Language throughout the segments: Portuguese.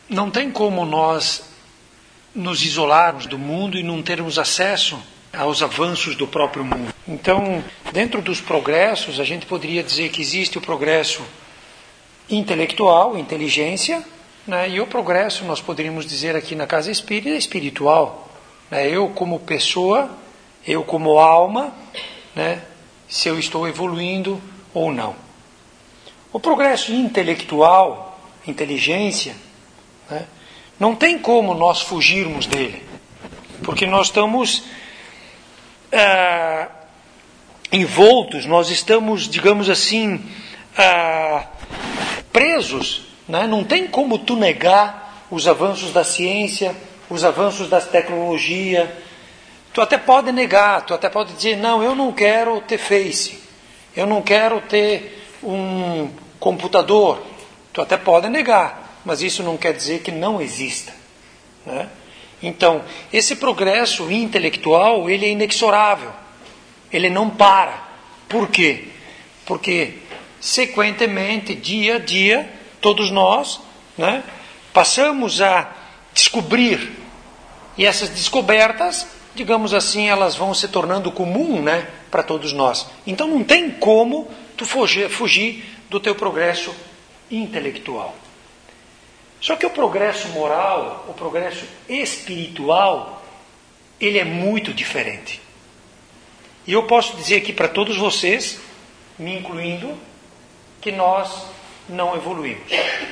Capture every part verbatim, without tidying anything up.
não tem como nós nos isolarmos do mundo e não termos acesso aos avanços do próprio mundo. Então, dentro dos progressos, a gente poderia dizer que existe o progresso intelectual, inteligência, né? E o progresso, nós poderíamos dizer aqui na Casa Espírita, espiritual. Né? Eu como pessoa, eu como alma, né? Se eu estou evoluindo ou não. O progresso intelectual, inteligência, né? Não tem como nós fugirmos dele, porque nós estamos ah, envoltos, nós estamos, digamos assim, ah, presos, né? Não tem como tu negar os avanços da ciência, os avanços da tecnologia. Tu até pode negar, tu até pode dizer, não, eu não quero ter Face, eu não quero ter um computador. Tu até pode negar, mas isso não quer dizer que não exista, né? Então, esse progresso intelectual, ele é inexorável, ele não para. Por quê? Porque, sequentemente, dia a dia, todos nós, né, passamos a descobrir, e essas descobertas, digamos assim, elas vão se tornando comum, né, para todos nós. Então não tem como tu fugir, fugir do teu progresso intelectual. Só que o progresso moral, o progresso espiritual, ele é muito diferente. E eu posso dizer aqui para todos vocês, me incluindo, que nós não evoluímos.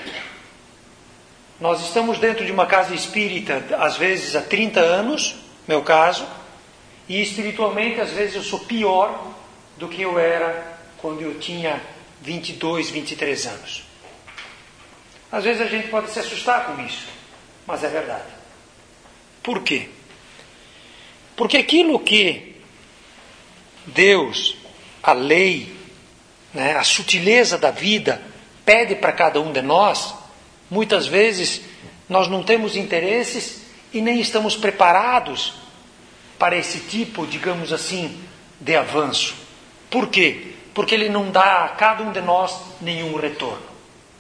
Nós estamos dentro de uma casa espírita, às vezes há trinta anos, meu caso, e espiritualmente, às vezes, eu sou pior do que eu era quando eu tinha vinte e dois, vinte e três anos. Às vezes a gente pode se assustar com isso, mas é verdade. Por quê? Porque aquilo que Deus, a lei, né, a sutileza da vida pede para cada um de nós, muitas vezes nós não temos interesses e nem estamos preparados para esse tipo, digamos assim, de avanço. Por quê? Porque ele não dá a cada um de nós nenhum retorno.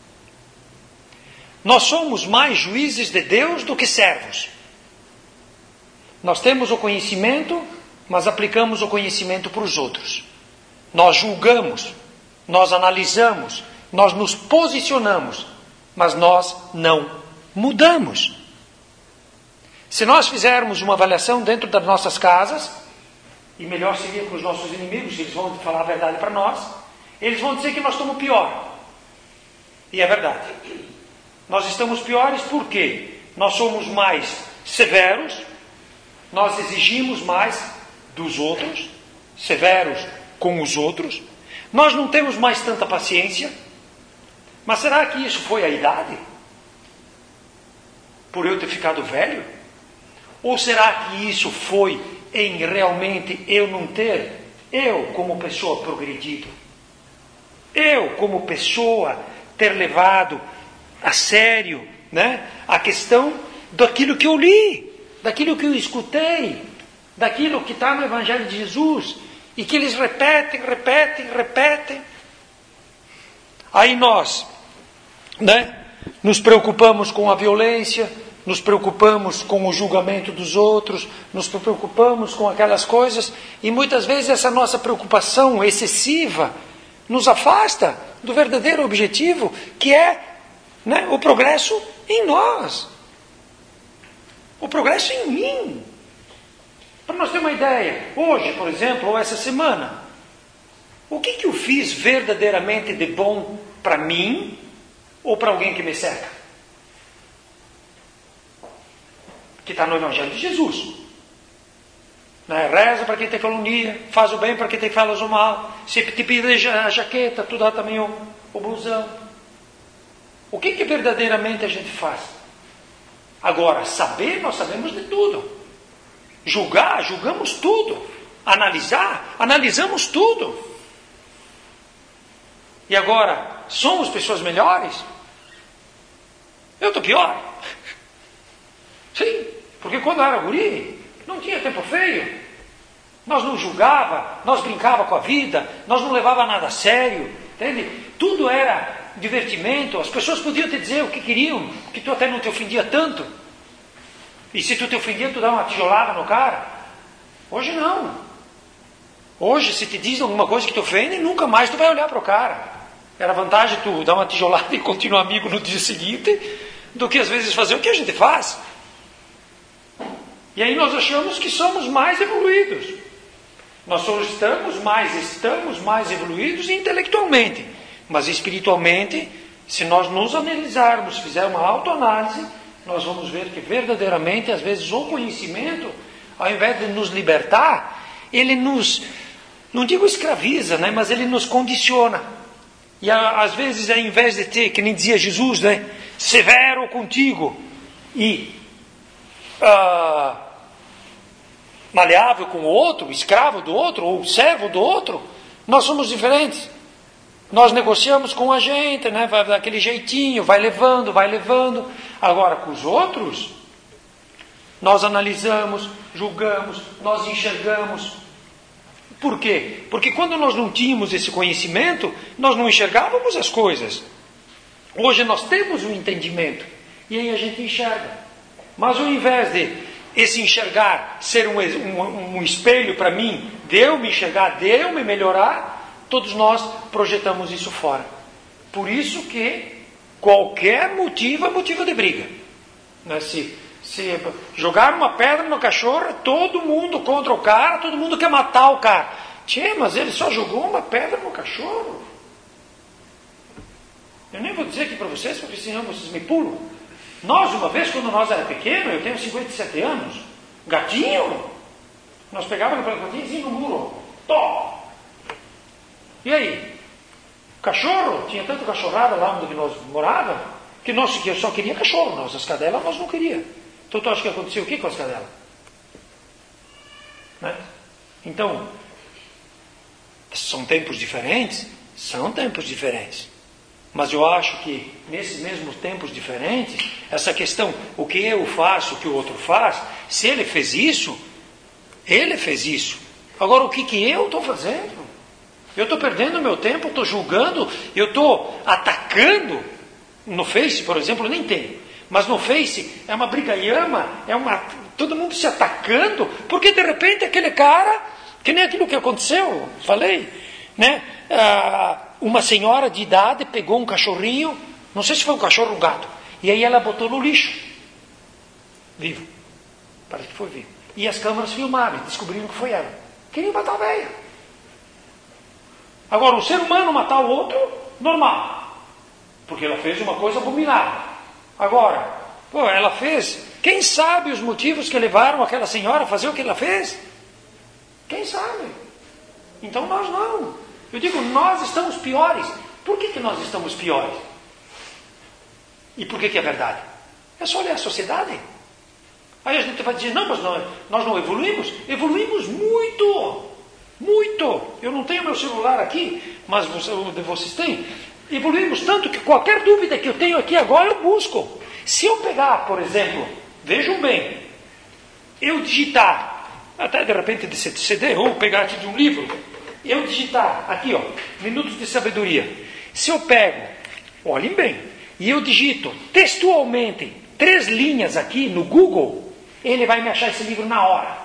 Nós somos mais juízes de Deus do que servos. Nós temos o conhecimento, mas aplicamos o conhecimento para os outros. Nós julgamos, nós analisamos, nós nos posicionamos, mas nós não mudamos. Se nós fizermos uma avaliação dentro das nossas casas, e melhor seria com os nossos inimigos, eles vão falar a verdade para nós, eles vão dizer que nós estamos pior. E é verdade. Nós estamos piores porque nós somos mais severos, nós exigimos mais dos outros, severos com os outros, nós não temos mais tanta paciência. Mas será que isso foi a idade? Por eu ter ficado velho? Ou será que isso foi em realmente eu não ter, eu como pessoa progredido, eu como pessoa ter levado a sério, né, a questão daquilo que eu li, daquilo que eu escutei, daquilo que está no Evangelho de Jesus, e que eles repetem, repetem, repetem. Aí nós, né, nos preocupamos com a violência, nos preocupamos com o julgamento dos outros, nos preocupamos com aquelas coisas, e muitas vezes essa nossa preocupação excessiva nos afasta do verdadeiro objetivo, que é, né, o progresso em nós, o progresso em mim. Para nós ter uma ideia, hoje, por exemplo, ou essa semana, o que, que eu fiz verdadeiramente de bom para mim ou para alguém que me cerca? Que está no Evangelho de Jesus. Né? Reza para quem te calunia, faz o bem para quem te fala o mal. Se te pedir a jaqueta, tu dá também o, o blusão. O que, que verdadeiramente a gente faz? Agora, saber, nós sabemos de tudo. Julgar, julgamos tudo. Analisar, analisamos tudo. E agora, somos pessoas melhores? Eu estou pior. Sim, porque quando eu era guri, não tinha tempo feio. Nós não julgava, nós brincava com a vida, nós não levava nada a sério, entende? Tudo era divertimento, as pessoas podiam te dizer o que queriam, que tu até não te ofendia tanto. E se tu te ofendia, tu dá uma tijolada no cara. Hoje não. Hoje, se te diz alguma coisa que te ofende, nunca mais tu vai olhar para o cara. Era vantagem tu dar uma tijolada e continuar amigo no dia seguinte, do que às vezes fazer o que a gente faz. E aí nós achamos que somos mais evoluídos. Nós só estamos mais, estamos mais evoluídos intelectualmente. Mas espiritualmente, se nós nos analisarmos, fizermos uma autoanálise, nós vamos ver que verdadeiramente, às vezes, o conhecimento, ao invés de nos libertar, ele nos, não digo escraviza, né, mas ele nos condiciona. E às vezes, ao invés de ter, que nem dizia Jesus, né, severo contigo e ah, maleável com o outro, escravo do outro, ou servo do outro, nós somos diferentes. Nós negociamos com a gente, né? Vai daquele jeitinho, vai levando, vai levando. Agora, com os outros, nós analisamos, julgamos, nós enxergamos. Por quê? Porque quando nós não tínhamos esse conhecimento, nós não enxergávamos as coisas. Hoje nós temos um entendimento, e aí a gente enxerga. Mas ao invés de esse enxergar ser um, um, um espelho para mim, de eu me enxergar, de eu me melhorar, todos nós projetamos isso fora. Por isso que qualquer motivo é motivo de briga. Né? Se, se jogar uma pedra no cachorro, todo mundo contra o cara, todo mundo quer matar o cara. Tchê, mas ele só jogou uma pedra no cachorro. Eu nem vou dizer aqui para vocês, porque senão vocês me pulam. Nós, uma vez, quando nós era pequeno, eu tenho cinquenta e sete anos, gatinho, nós pegávamos aquele gatinho e dizia no muro, tó! E aí? Cachorro? Tinha tanta cachorrada lá onde nós morávamos, que nós só queria cachorro, nós, as cadelas nós não queríamos. Então tu acha que aconteceu o que com as cadelas? Né? Então, são tempos diferentes? São tempos diferentes. Mas eu acho que, nesses mesmos tempos diferentes, essa questão, o que eu faço, o que o outro faz, se ele fez isso, ele fez isso. Agora, o que, que eu estou fazendo? Eu estou perdendo meu tempo, estou julgando, eu estou atacando. No Face, por exemplo, nem tem. Mas no Face é uma brigaiama, é uma, todo mundo se atacando, porque de repente aquele cara, que nem aquilo que aconteceu, falei, né? Ah, uma senhora de idade pegou um cachorrinho, não sei se foi um cachorro ou um gato, e aí ela botou no lixo, vivo, parece que foi vivo. E as câmeras filmaram, descobriram que foi ela. Queriam matar a velha. Agora, um ser humano matar o outro, normal, porque ela fez uma coisa abominável. Agora, pô, ela fez, quem sabe os motivos que levaram aquela senhora a fazer o que ela fez? Quem sabe? Então nós não. Eu digo, nós estamos piores. Por que, que nós estamos piores? E por que, que é verdade? É só olhar a sociedade. Aí a gente vai dizer, não, mas nós, nós não evoluímos. Evoluímos muito. Muito. Eu não tenho meu celular aqui, mas vocês têm. Evoluímos tanto que qualquer dúvida que eu tenho aqui agora eu busco. Se eu pegar, por exemplo, vejam bem, eu digitar, até de repente desse C D, ou pegar aqui de um livro, eu digitar aqui, ó, Minutos de Sabedoria. Se eu pego, olhem bem, e eu digito textualmente três linhas aqui no Google, ele vai me achar esse livro na hora.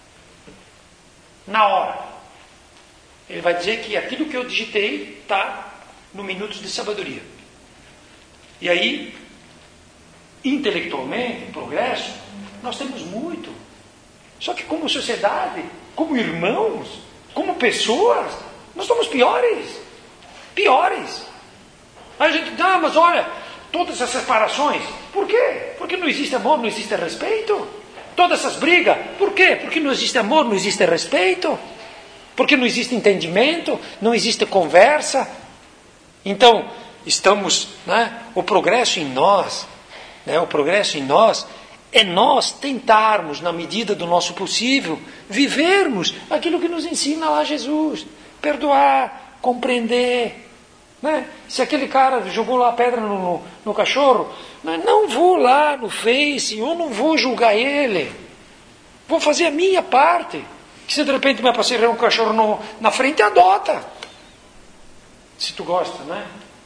Na hora. Ele vai dizer que aquilo que eu digitei está no Minutos de Sabedoria. E aí, intelectualmente, progresso, nós temos muito. Só que como sociedade, como irmãos, como pessoas, nós somos piores. Piores. Aí a gente, ah, mas olha, todas essas separações, por quê? Porque não existe amor, não existe respeito. Todas essas brigas, por quê? Porque não existe amor, não existe respeito. Porque não existe entendimento, não existe conversa. Então, estamos, né, o progresso em nós, né, o progresso em nós é nós tentarmos, na medida do nosso possível, vivermos aquilo que nos ensina lá Jesus. Perdoar, compreender. Né? Se aquele cara jogou lá a pedra no, no, no cachorro, não vou lá no Face, eu não vou julgar ele. Vou fazer a minha parte. Se de repente me aparecer um cachorro no, na frente, adota. Se tu gosta, né?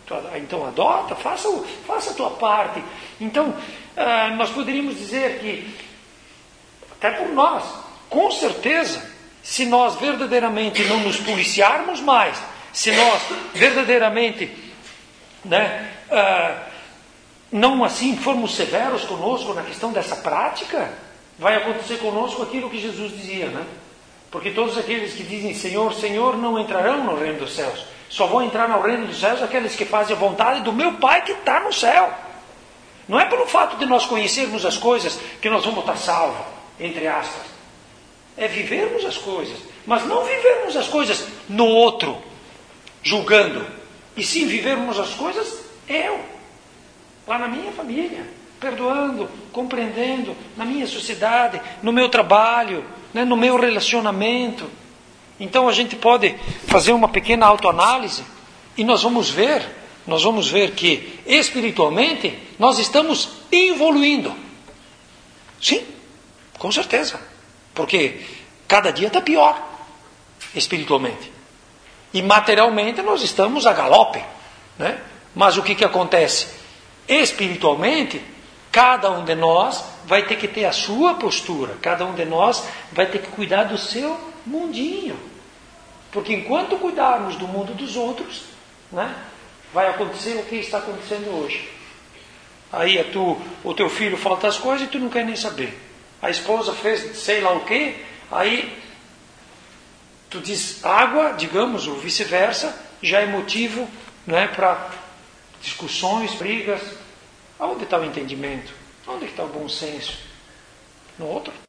Então adota, faça, faça a tua parte. Então, ah, nós poderíamos dizer que, até por nós, com certeza, se nós verdadeiramente não nos policiarmos mais, se nós verdadeiramente, né, ah, não assim formos severos conosco na questão dessa prática, vai acontecer conosco aquilo que Jesus dizia, né? Porque todos aqueles que dizem Senhor, Senhor, não entrarão no reino dos céus. Só vão entrar no reino dos céus aqueles que fazem a vontade do meu Pai que está no céu. Não é pelo fato de nós conhecermos as coisas que nós vamos estar salvos, entre aspas. É vivermos as coisas, mas não vivermos as coisas no outro, julgando. E sim vivermos as coisas eu, lá na minha família, perdoando, compreendendo, na minha sociedade, no meu trabalho, né, no meu relacionamento. Então a gente pode fazer uma pequena autoanálise e nós vamos ver, nós vamos ver que espiritualmente nós estamos evoluindo. Sim, com certeza. Porque cada dia está pior espiritualmente. E materialmente nós estamos a galope, né? Mas o que, que acontece? Espiritualmente, cada um de nós vai ter que ter a sua postura. Cada um de nós vai ter que cuidar do seu mundinho. Porque enquanto cuidarmos do mundo dos outros, né, vai acontecer o que está acontecendo hoje. Aí a tu, o teu filho falta as coisas e tu não quer nem saber. A esposa fez sei lá o quê, aí tu diz água, digamos, ou vice-versa, já é motivo, né, para discussões, brigas. Onde está o entendimento? Onde está o bom senso? No outro.